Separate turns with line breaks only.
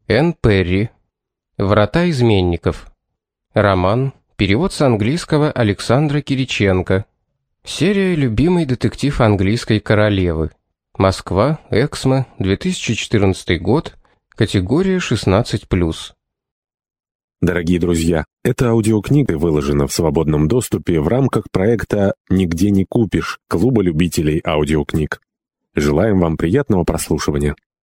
Энн Перри. Врата изменников. Роман. Перевод с английского Александра Кириченко. Серия «Любимый детектив английской королевы». Москва, Эксмо, 2014 год. Категория 16+.
Дорогие друзья, эта аудиокнига выложена в свободном доступе в рамках проекта «Нигде не купишь» Клуба любителей аудиокниг. Желаем вам приятного прослушивания.